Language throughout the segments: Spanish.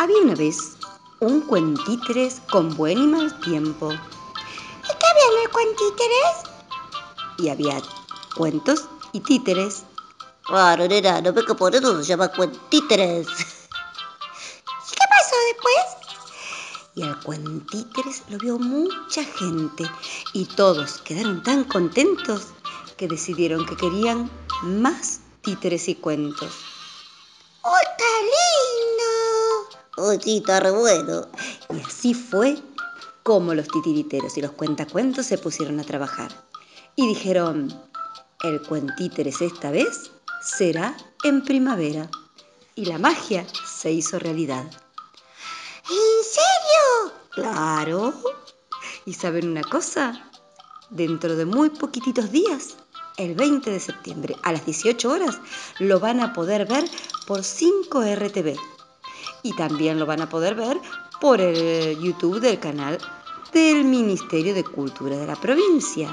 Había una vez un cuentíteres con buen y mal tiempo. ¿Y qué había en el cuentíteres? Y había cuentos y títeres. Claro, nena, no ve que por eso se llama cuentíteres. ¿Y qué pasó después? Y al cuentíteres lo vio mucha gente y todos quedaron tan contentos que decidieron que querían más títeres y cuentos. ¡Oh, está lindo! ¡Oh, sí, está re bueno! Y así fue como los titiriteros y los cuentacuentos se pusieron a trabajar. Y dijeron, el cuentíteres esta vez será en primavera. Y la magia se hizo realidad. ¿En serio? ¡Claro! ¿Y saben una cosa? Dentro de muy poquititos días, el 20 de septiembre a las 18 horas, lo van a poder ver por 5RTV. Y también lo van a poder ver por el YouTube del canal del Ministerio de Cultura de la provincia.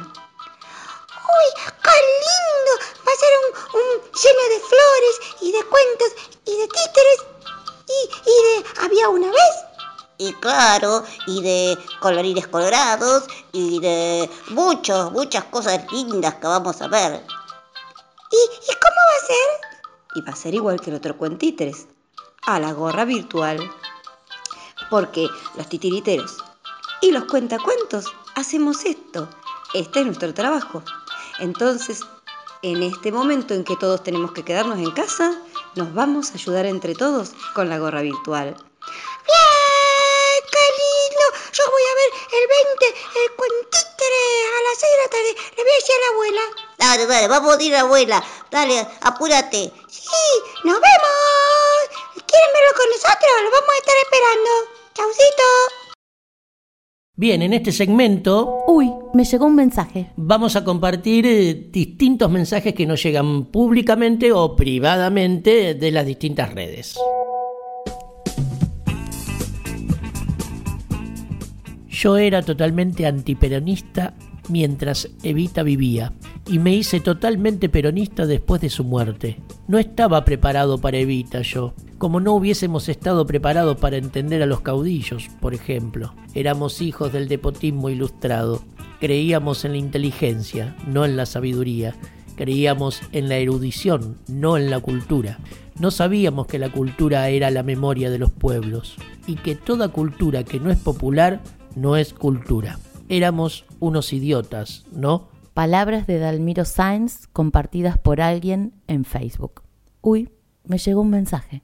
¡Uy, qué lindo! Va a ser un lleno de flores y de cuentos y de títeres y de había una vez. Y claro, y de colorines colorados y de muchas cosas lindas que vamos a ver. ¿Y cómo va a ser? Y va a ser igual que el otro cuentíteres, a la gorra virtual. Porque los titiriteros y los cuentacuentos hacemos esto. Este es nuestro trabajo. Entonces, en este momento en que todos tenemos que quedarnos en casa, nos vamos a ayudar entre todos con la gorra virtual. ¡Bien! ¡Qué lindo! Yo voy a ver el 20, el cuentíteres a las 6 de la tarde. Le voy a decir a la abuela. Dale, vamos a ir, abuela. Dale, apúrate. Sí, nos vemos. ¿Quieren verlo con nosotros? Lo vamos a estar esperando. Chaucito. Bien, en este segmento... Uy, me llegó un mensaje. Vamos a compartir distintos mensajes que nos llegan públicamente o privadamente de las distintas redes. Yo era totalmente antiperonista mientras Evita vivía y me hice totalmente peronista después de su muerte. No estaba preparado para Evita yo, como no hubiésemos estado preparados para entender a los caudillos, por ejemplo. Éramos hijos del despotismo ilustrado, creíamos en la inteligencia, no en la sabiduría, creíamos en la erudición, no en la cultura. No sabíamos que la cultura era la memoria de los pueblos y que toda cultura que no es popular no es cultura. Éramos unos idiotas, ¿no? Palabras de Dalmiro Sáenz compartidas por alguien en Facebook. Uy, me llegó un mensaje.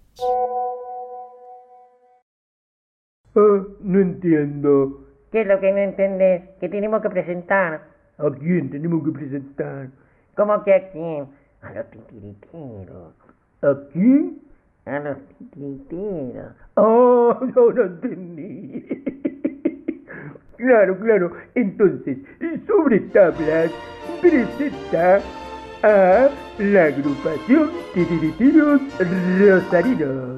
No entiendo. ¿Qué es lo que no entendés? ¿Qué tenemos que presentar? ¿A quién tenemos que presentar? ¿Cómo que a quién? A los titiriteros. ¿A quién? A los titiriteros. Oh, no entendí. Claro. Entonces, sobre tablas, presenta a la agrupación Titiriteros Rosarinos.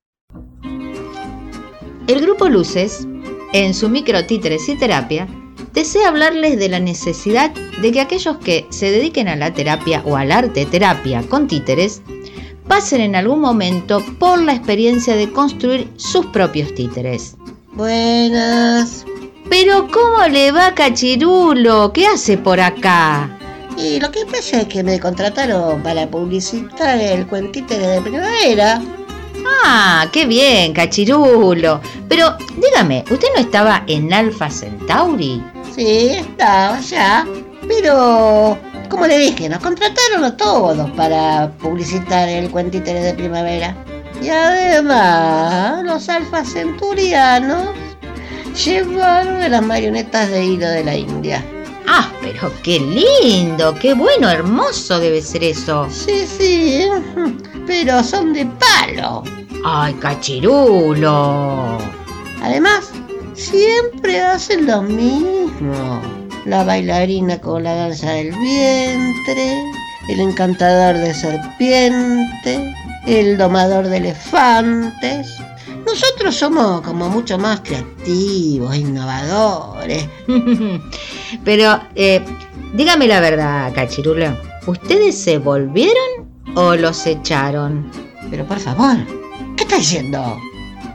El grupo Luces, en su micro Títeres y Terapia, desea hablarles de la necesidad de que aquellos que se dediquen a la terapia o al arte terapia con títeres pasen en algún momento por la experiencia de construir sus propios títeres. Buenas. Pero ¿cómo le va, Cachirulo? ¿Qué hace por acá? Y lo que pasa es que me contrataron para publicitar el cuentítere de primavera. Ah, qué bien, Cachirulo. Pero dígame, ¿usted no estaba en Alpha Centauri? Sí, estaba ya. Pero, como le dije, nos contrataron a todos para publicitar el cuentítere de primavera. Y además, los Alpha Centurianos llevaron a las marionetas de hilo de la India. Ah, pero qué lindo, qué bueno, hermoso debe ser eso. Sí, pero son de palo. Ay, Cachirulo. Además, siempre hacen lo mismo. La bailarina con la danza del vientre, el encantador de serpientes, el domador de elefantes. Nosotros somos como mucho más creativos, innovadores. Pero, dígame la verdad, Cachirulo. ¿Ustedes se volvieron o los echaron? Pero por favor, ¿qué está diciendo?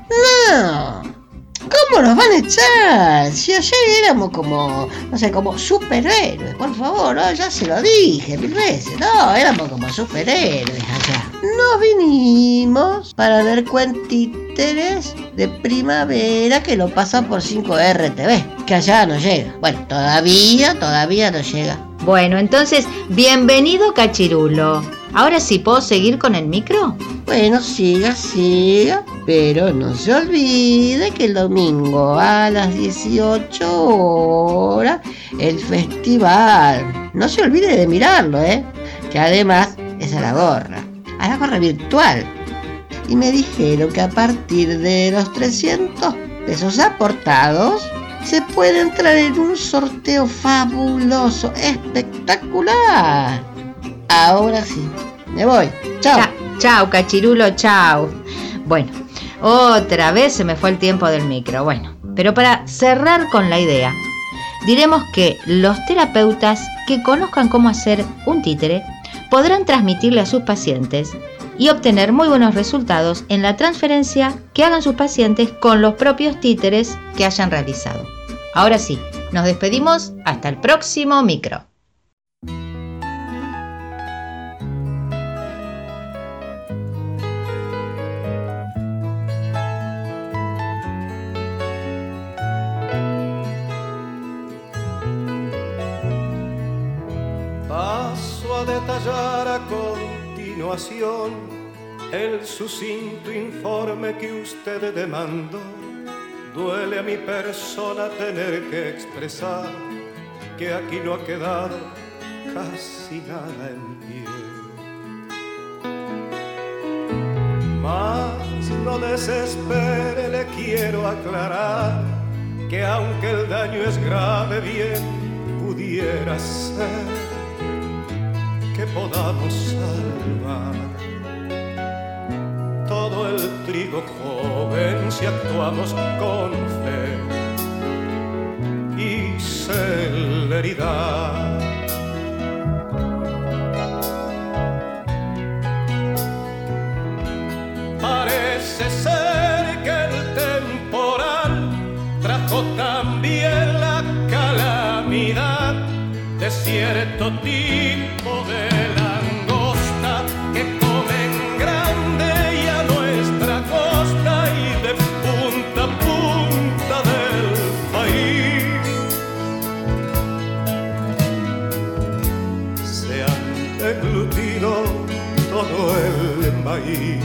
No, ¿cómo nos van a echar? Si ayer éramos como, no sé, como superhéroes, por favor, ¿no? Ya se lo dije 1000 veces, no, éramos como superhéroes allá. No vinimos para ver cuentíteres de primavera que lo pasan por 5RTV, que allá no llega. Bueno, todavía no llega. Bueno, entonces, bienvenido Cachirulo. Ahora sí, ¿puedo seguir con el micro? Bueno, siga, pero no se olvide que el domingo a las 18 horas el festival. No se olvide de mirarlo, que además es a la gorra virtual. Y me dijeron que a partir de los 300 pesos aportados se puede entrar en un sorteo fabuloso, espectacular. Ahora sí, me voy. Chao. Chao, Cachirulo, chao. Bueno, otra vez se me fue el tiempo del micro. Bueno, pero para cerrar con la idea, diremos que los terapeutas que conozcan cómo hacer un títere podrán transmitirle a sus pacientes y obtener muy buenos resultados en la transferencia que hagan sus pacientes con los propios títeres que hayan realizado. Ahora sí, nos despedimos hasta el próximo micro. Paso a detallar a continuación el sucinto informe que usted demandó. Duele a mi persona tener que expresar que aquí no ha quedado casi nada en pie. Mas no desespere, le quiero aclarar que aunque el daño es grave, bien pudiera ser que podamos salvar todo el trigo joven si actuamos con fe y celeridad. Parece ser que el temporal trajo también la calamidad de cierto tipo de langosta que comen grande y a nuestra costa y de punta a punta del país. Se han deglutido todo el maíz.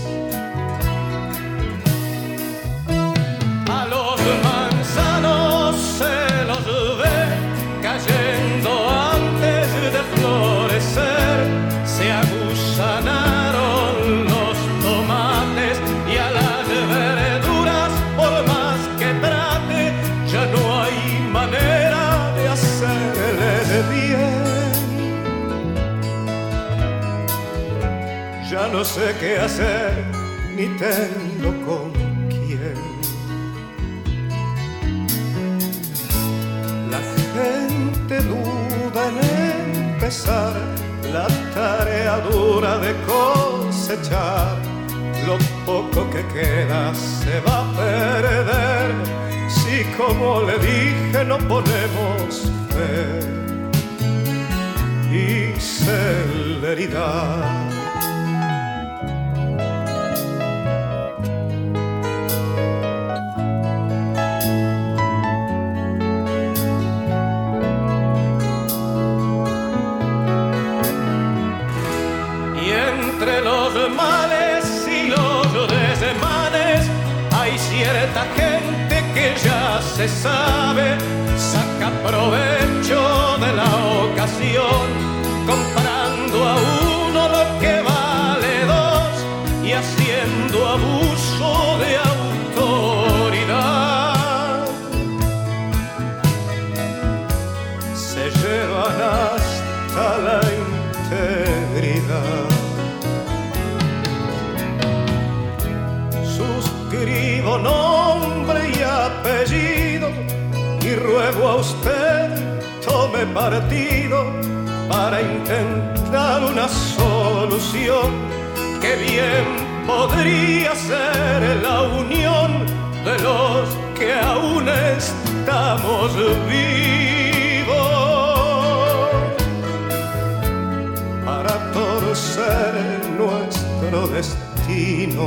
A los manzanos se los ve cayendo antes de florecer, se aguzanaron los tomates y a las verduras, por más que trate, ya no hay manera de hacerle bien. Ya no sé qué hacer, ni tengo con quién. La gente duda en empezar la tarea dura de cosechar. Lo poco que queda se va a perder si, como le dije, no ponemos fe y celeridad. Entre los males y los desmanes hay cierta gente que ya se sabe, saca provecho de la ocasión, comprando a uno lo que vale dos y haciendo abuso de autoridad. Se llevan hasta la integridad. Suscribo nombre y apellido y ruego a usted tome partido para intentar una solución que bien podría ser la unión estamos vivos para torcer nuestro destino.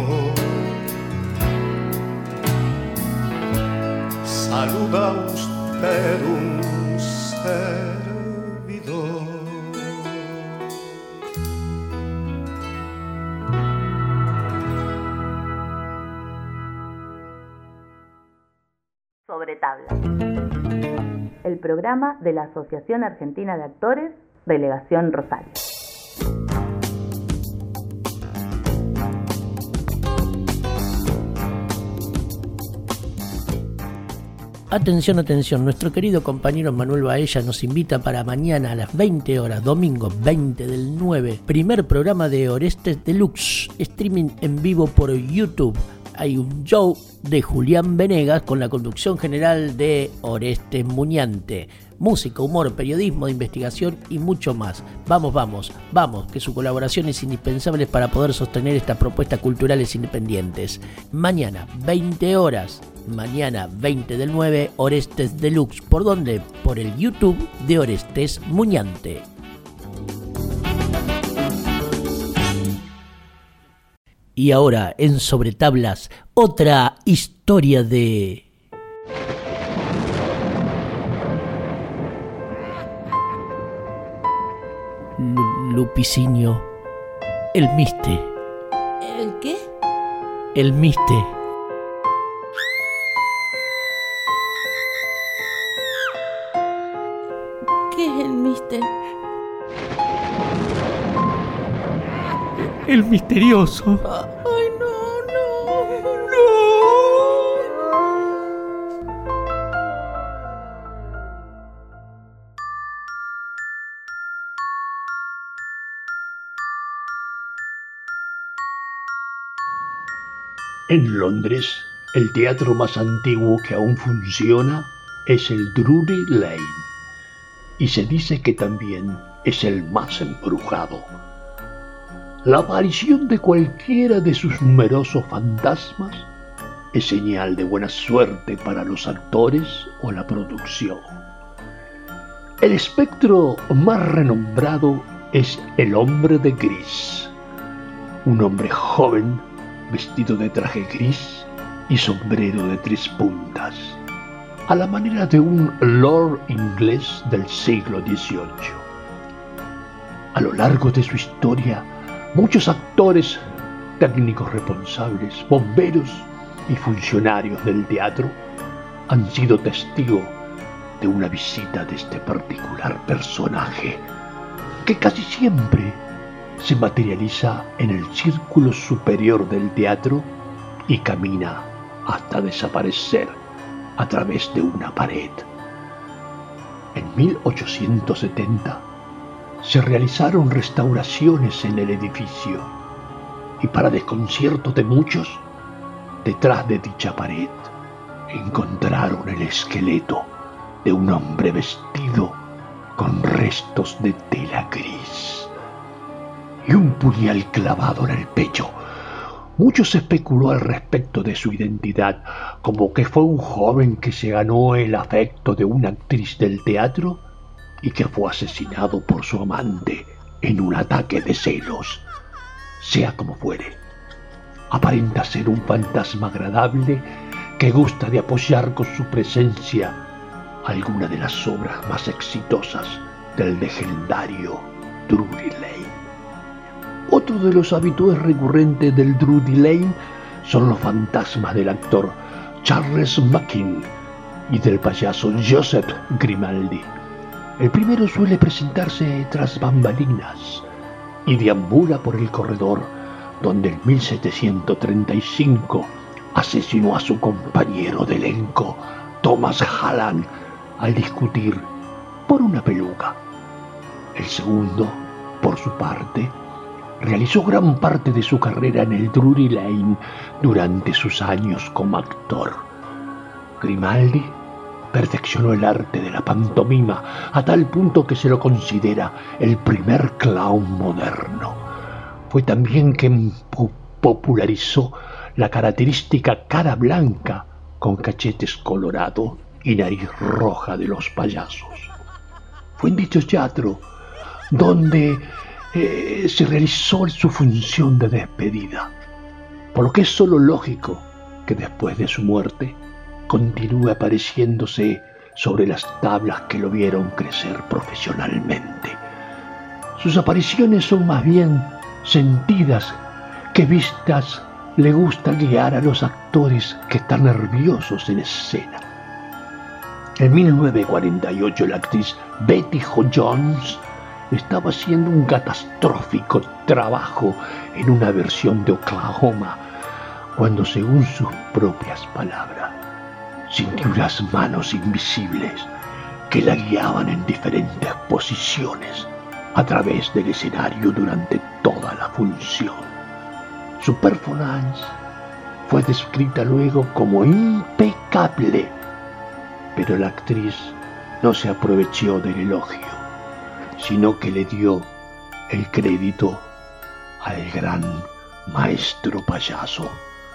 Saluda usted un servidor. Sobre tablas. El programa de la Asociación Argentina de Actores, Delegación Rosario. Atención, atención, nuestro querido compañero Manuel Baella nos invita para mañana a las 20 horas, domingo 20 del 9, primer programa de Orestes Deluxe, streaming en vivo por YouTube. Hay un show de Julián Venegas con la conducción general de Orestes Muñante. Música, humor, periodismo de investigación y mucho más. Vamos, vamos, vamos, que su colaboración es indispensable para poder sostener estas propuestas culturales independientes. Mañana, 20 horas. Mañana, 20 del 9, Orestes Deluxe. ¿Por dónde? Por el YouTube de Orestes Muñante. Y ahora, en Sobre Tablas, otra historia de... Lupicinio. El Miste. ¿El qué? El Miste. ¿Qué es el Miste? El misterioso. Ay, no. En Londres, el teatro más antiguo que aún funciona es el Drury Lane, y se dice que también es el más embrujado. La aparición de cualquiera de sus numerosos fantasmas es señal de buena suerte para los actores o la producción. El espectro más renombrado es el hombre de gris, un hombre joven vestido de traje gris y sombrero de 3 puntas, a la manera de un lord inglés del siglo XVIII. A lo largo de su historia, muchos actores, técnicos responsables, bomberos y funcionarios del teatro han sido testigos de una visita de este particular personaje, que casi siempre se materializa en el círculo superior del teatro y camina hasta desaparecer a través de una pared. En 1870 se realizaron restauraciones en el edificio y, para desconcierto de muchos, detrás de dicha pared encontraron el esqueleto de un hombre vestido con restos de tela gris y un puñal clavado en el pecho. Mucho se especuló al respecto de su identidad, como que fue un joven que se ganó el afecto de una actriz del teatro y que fue asesinado por su amante en un ataque de celos. Sea como fuere, aparenta ser un fantasma agradable que gusta de apoyar con su presencia alguna de las obras más exitosas del legendario Drury Lane. Otro de los habituales recurrentes del Drury Lane son los fantasmas del actor Charles Mackin y del payaso Joseph Grimaldi. El primero suele presentarse tras bambalinas y deambula por el corredor donde en 1735 asesinó a su compañero de elenco, Thomas Hallam, al discutir por una peluca. El segundo, por su parte, realizó gran parte de su carrera en el Drury Lane durante sus años como actor. Grimaldi perfeccionó el arte de la pantomima a tal punto que se lo considera el primer clown moderno. Fue también quien popularizó la característica cara blanca con cachetes colorados y nariz roja de los payasos. Fue en dicho teatro donde se realizó su función de despedida, por lo que es solo lógico que después de su muerte continúe apareciéndose sobre las tablas que lo vieron crecer profesionalmente. Sus apariciones son más bien sentidas que vistas. Le gusta guiar a los actores que están nerviosos en escena. En 1948 la actriz Betty Jones estaba haciendo un catastrófico trabajo en una versión de Oklahoma, cuando, según sus propias palabras, sintió unas manos invisibles que la guiaban en diferentes posiciones a través del escenario durante toda la función. Su performance fue descrita luego como impecable, pero la actriz no se aprovechó del elogio, sino que le dio el crédito al gran maestro payaso.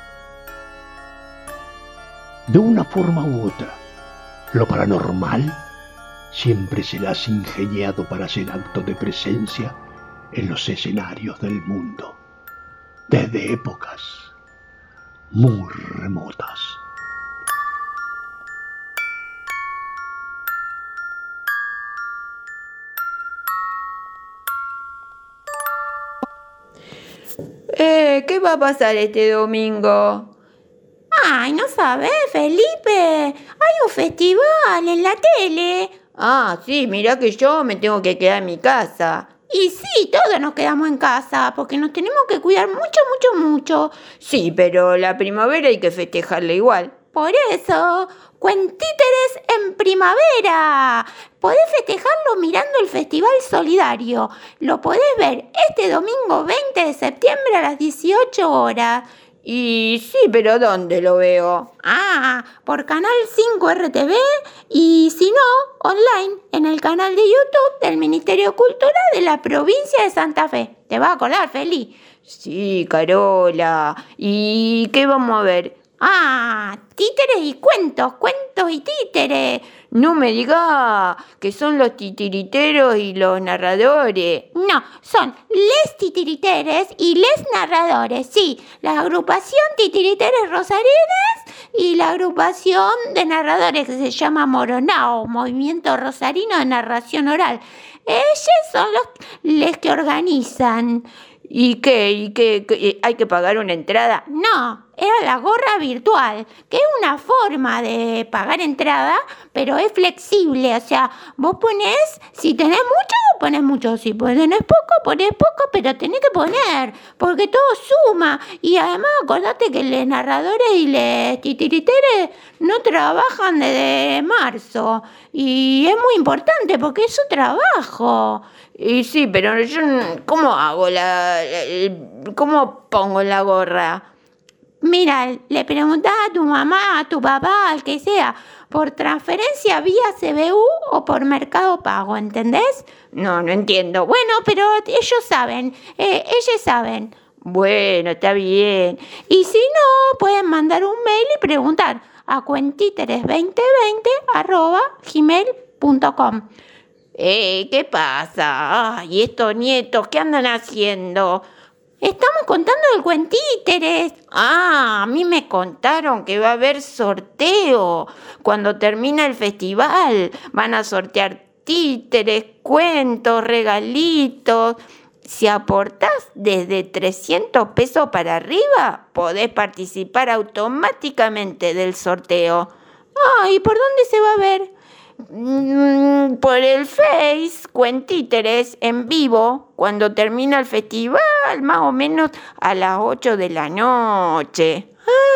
De una forma u otra, lo paranormal siempre se le has ingeniado para hacer acto de presencia en los escenarios del mundo, desde épocas muy remotas. ¿Qué va a pasar este domingo? Ay, ¿no sabes, Felipe? Hay un festival en la tele. Ah, sí, mirá que yo me tengo que quedar en mi casa. Y sí, todos nos quedamos en casa porque nos tenemos que cuidar mucho. Sí, pero la primavera hay que festejarla igual. Por eso, Cuentíteres en primavera. Podés festejarlo mirando el Festival Solidario. Lo podés ver este domingo 20 de septiembre a las 18 horas. Y sí, pero ¿dónde lo veo? Por Canal 5 RTV y si no, online en el canal de YouTube del Ministerio de Cultura de la provincia de Santa Fe. ¿Te vas a acordar, Feli? Sí, Carola. ¿Y qué vamos a ver? Títeres y cuentos y títeres. No me digas que son los titiriteros y los narradores. No, son les titiriteres y les narradores, sí. La agrupación Titiriteres Rosarines y la agrupación de narradores que se llama Moronao, Movimiento Rosarino de Narración Oral. Ellos son los que organizan. ¿Y qué? ¿Hay que pagar una entrada? No, era la gorra virtual, que es una forma de pagar entrada, pero es flexible. O sea, vos ponés, si tenés mucho, ponés mucho. Si tenés poco, ponés poco, pero tenés que poner, porque todo suma. Y además, acordate que los narradores y los titiriteres no trabajan desde marzo. Y es muy importante porque es su trabajo. Y sí, pero yo, ¿cómo hago cómo pongo la gorra? Mira, le preguntás a tu mamá, a tu papá, al que sea, por transferencia vía CBU o por Mercado Pago, ¿entendés? No entiendo. Bueno, pero ellos saben. Bueno, está bien. Y si no, pueden mandar un mail y preguntar a cuentiteres2020@gmail.com. ¿Qué pasa? Ay, estos nietos, ¿qué andan haciendo? Estamos contando el Cuentíteres. A mí me contaron que va a haber sorteo. Cuando termina el festival van a sortear títeres, cuentos, regalitos. Si aportás desde 300 pesos para arriba, podés participar automáticamente del sorteo. ¿Y por dónde se va a ver? Por el Face, Cuentíteres en vivo, cuando termina el festival, más o menos a las 8 de la noche.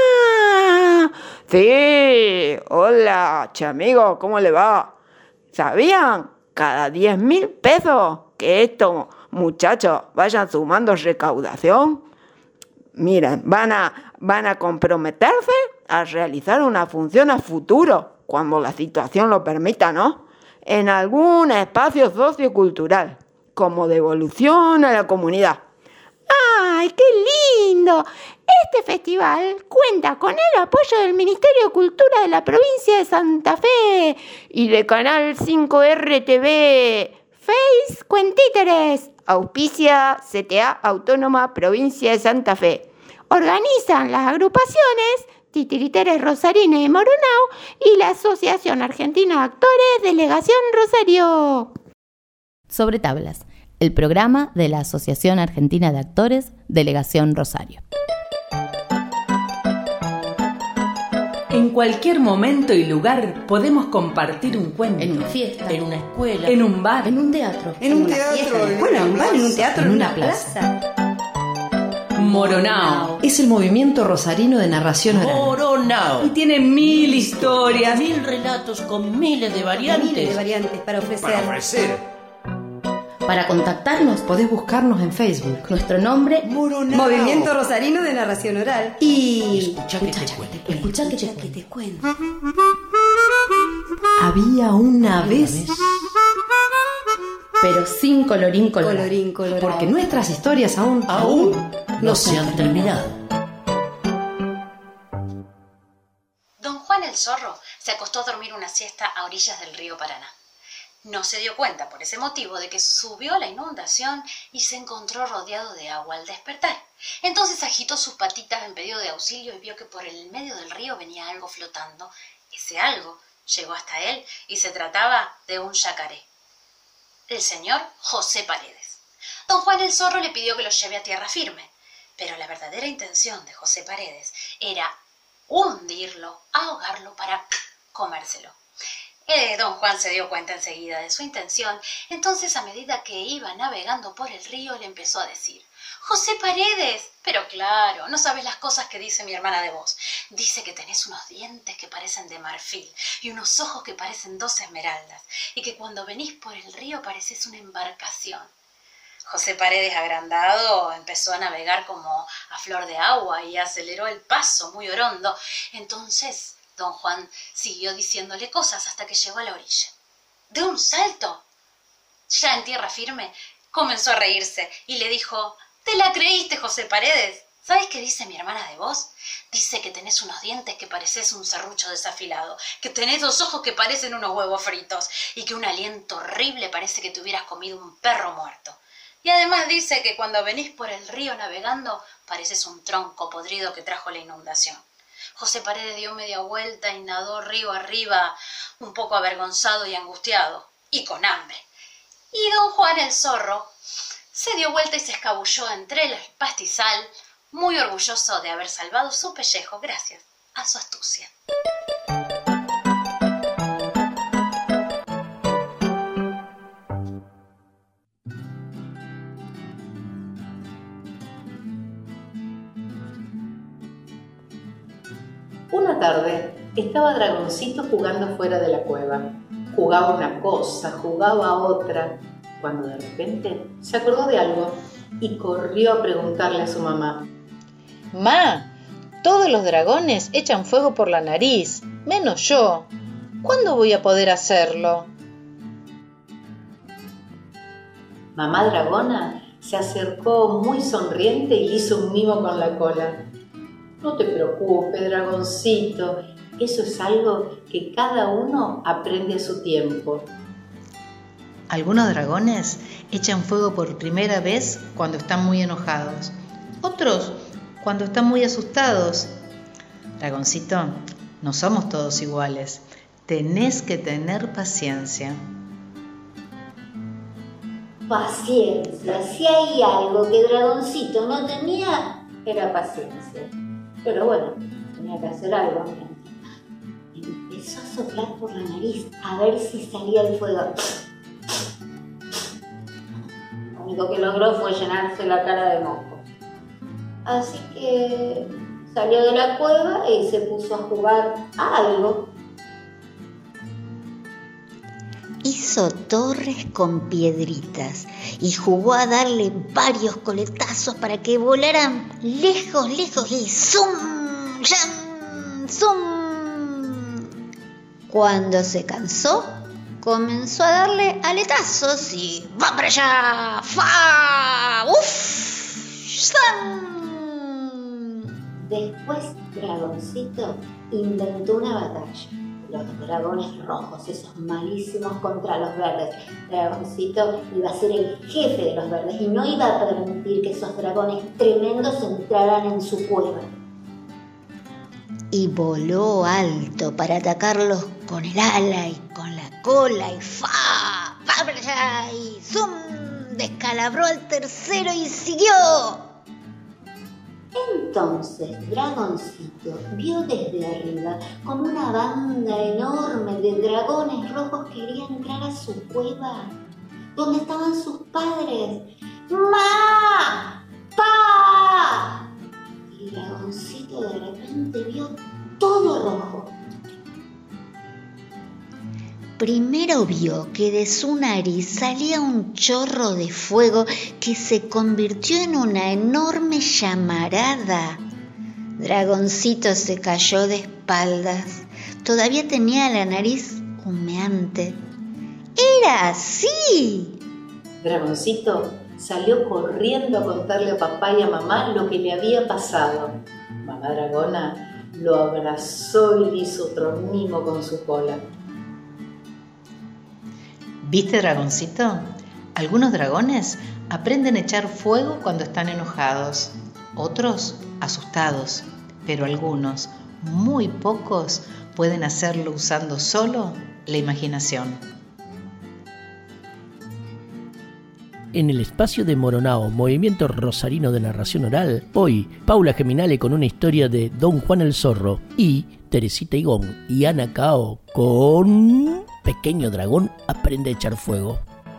Sí, hola, chamigo, ¿cómo le va? ¿Sabían? Cada 10.000 pesos que estos muchachos vayan sumando recaudación. Miren, van a comprometerse a realizar una función a futuro, cuando la situación lo permita, ¿no? En algún espacio sociocultural, como devolución a la comunidad. ¡Ay, qué lindo! este festival cuenta con el apoyo del Ministerio de Cultura de la provincia de Santa Fe y de Canal 5 RTV. Face Cuentíteres. Auspicia CTA Autónoma Provincia de Santa Fe. Organizan las agrupaciones Titiriteres Rosarina y Moronao y la Asociación Argentina de Actores Delegación Rosario. Sobre Tablas, el programa de la Asociación Argentina de Actores Delegación Rosario. En cualquier momento y lugar podemos compartir un cuento. En una fiesta, en una escuela, en un bar, en un teatro, en un teatro, en un bar, en un teatro, en una plaza. Moronao es el movimiento rosarino de narración oral. Moronao. Y tiene 1000 historias, 1000 relatos con miles de variantes. Para ofrecer. Para contactarnos, podés buscarnos en Facebook. Nuestro nombre, Moronao. Movimiento Rosarino de Narración Oral. Y escuchá que te cuento. Había una vez, pero sin colorín colorado. Porque nuestras historias aún no se han terminado. Don Juan el Zorro se acostó a dormir una siesta a orillas del río Paraná. No se dio cuenta por ese motivo de que subió la inundación y se encontró rodeado de agua al despertar. Entonces agitó sus patitas en pedido de auxilio y vio que por el medio del río venía algo flotando. Ese algo llegó hasta él y se trataba de un yacaré. El señor José Paredes. Don Juan el Zorro le pidió que lo lleve a tierra firme, pero la verdadera intención de José Paredes era hundirlo, ahogarlo para comérselo. Don Juan se dio cuenta enseguida de su intención, entonces a medida que iba navegando por el río le empezó a decir: «José Paredes, pero claro, no sabes las cosas que dice mi hermana de vos. Dice que tenés unos dientes que parecen de marfil y unos ojos que parecen 2 esmeraldas y que cuando venís por el río parecés una embarcación». José Paredes, agrandado, empezó a navegar como a flor de agua y aceleró el paso muy orondo. Entonces don Juan siguió diciéndole cosas hasta que llegó a la orilla. De un salto, ya en tierra firme, comenzó a reírse y le dijo: «¿Te la creíste, José Paredes? ¿Sabes qué dice mi hermana de vos? Dice que tenés unos dientes que pareces un serrucho desafilado, que tenés 2 ojos que parecen unos huevos fritos y que un aliento horrible parece que te hubieras comido un perro muerto. Y además dice que cuando venís por el río navegando pareces un tronco podrido que trajo la inundación». José Paredes dio media vuelta y nadó río arriba, un poco avergonzado y angustiado, y con hambre. Y don Juan el Zorro se dio vuelta y se escabulló entre el pastizal, muy orgulloso de haber salvado su pellejo gracias a su astucia. Una tarde estaba Dragoncito jugando fuera de la cueva. Jugaba una cosa, jugaba otra, cuando de repente se acordó de algo y corrió a preguntarle a su mamá. «Ma, todos los dragones echan fuego por la nariz, menos yo. ¿Cuándo voy a poder hacerlo?» Mamá Dragona se acercó muy sonriente y le hizo un mimo con la cola. «No te preocupes, Dragoncito, eso es algo que cada uno aprende a su tiempo». Algunos dragones echan fuego por primera vez cuando están muy enojados. Otros cuando están muy asustados. Dragoncito, no somos todos iguales. Tenés que tener paciencia. Paciencia. Si hay algo que Dragoncito no tenía, era paciencia. Pero bueno, tenía que hacer algo. Empezó a soplar por la nariz a ver si salía el fuego. Lo único que logró fue llenarse la cara de mocos. Así que salió de la cueva y se puso a jugar a algo. Hizo torres con piedritas y jugó a darle varios coletazos para que volaran lejos, lejos y ¡zum! ¡Yam! ¡Zum! Cuando se cansó, comenzó a darle aletazos y ¡va para allá! ¡Fa! ¡Uf! ¡Zam! Después Dragoncito inventó una batalla. Los dragones rojos, esos malísimos contra los verdes. Dragoncito iba a ser el jefe de los verdes y no iba a permitir que esos dragones tremendos entraran en su cueva. Y voló alto para atacarlos con el ala y con la cola y ¡fa! ¡Va para allá! Y ¡zum! Descalabró al tercero y siguió. Entonces Dragoncito vio desde arriba como una banda enorme de dragones rojos quería entrar a su cueva, donde estaban sus padres. ¡Ma! ¡Pa! Y Dragoncito de repente vio todo rojo. Primero vio que de su nariz salía un chorro de fuego que se convirtió en una enorme llamarada. Dragoncito se cayó de espaldas. Todavía tenía la nariz humeante. ¡Era así! Dragoncito salió corriendo a contarle a papá y a mamá lo que le había pasado. Mamá Dragona lo abrazó y le hizo otro mimo con su cola. ¿Viste, Dragoncito? Algunos dragones aprenden a echar fuego cuando están enojados, otros asustados, pero algunos, muy pocos, pueden hacerlo usando solo la imaginación. En el espacio de Moronao, Movimiento Rosarino de Narración Oral, hoy Paula Geminale con una historia de Don Juan el Zorro y Teresita Higón y Ana Cao con Pequeño Dragón aprende a echar fuego.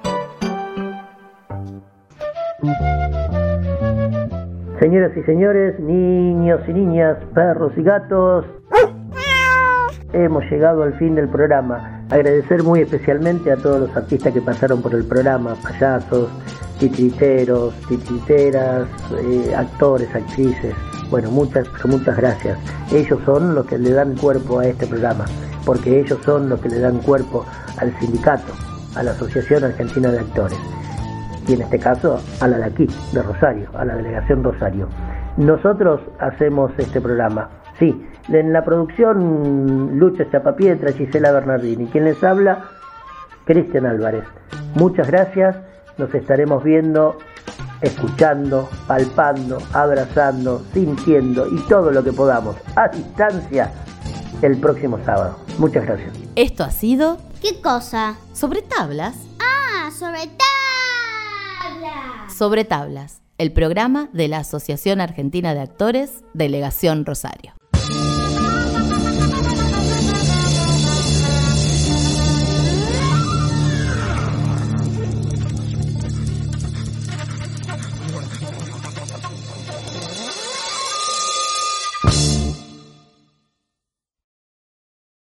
Señoras y señores, niños y niñas, perros y gatos, hemos llegado al fin del programa. Agradecer muy especialmente a todos los artistas que pasaron por el programa, payasos, titiriteros, titiriteras, actores, actrices. Bueno, muchas gracias. Ellos son los que le dan cuerpo a este programa, porque ellos son los que le dan cuerpo al sindicato, a la Asociación Argentina de Actores, y en este caso a la de aquí, de Rosario, a la Delegación Rosario. Nosotros hacemos este programa, sí, en la producción Lucha Chapapietra, Gisela Bernardini, quien les habla, Cristian Álvarez. Muchas gracias, nos estaremos viendo, escuchando, palpando, abrazando, sintiendo y todo lo que podamos a distancia el próximo sábado. Muchas gracias. Esto ha sido... ¿Qué cosa? Sobre tablas. ¡Ah, sobre tablas! Sobre tablas, el programa de la Asociación Argentina de Actores, Delegación Rosario.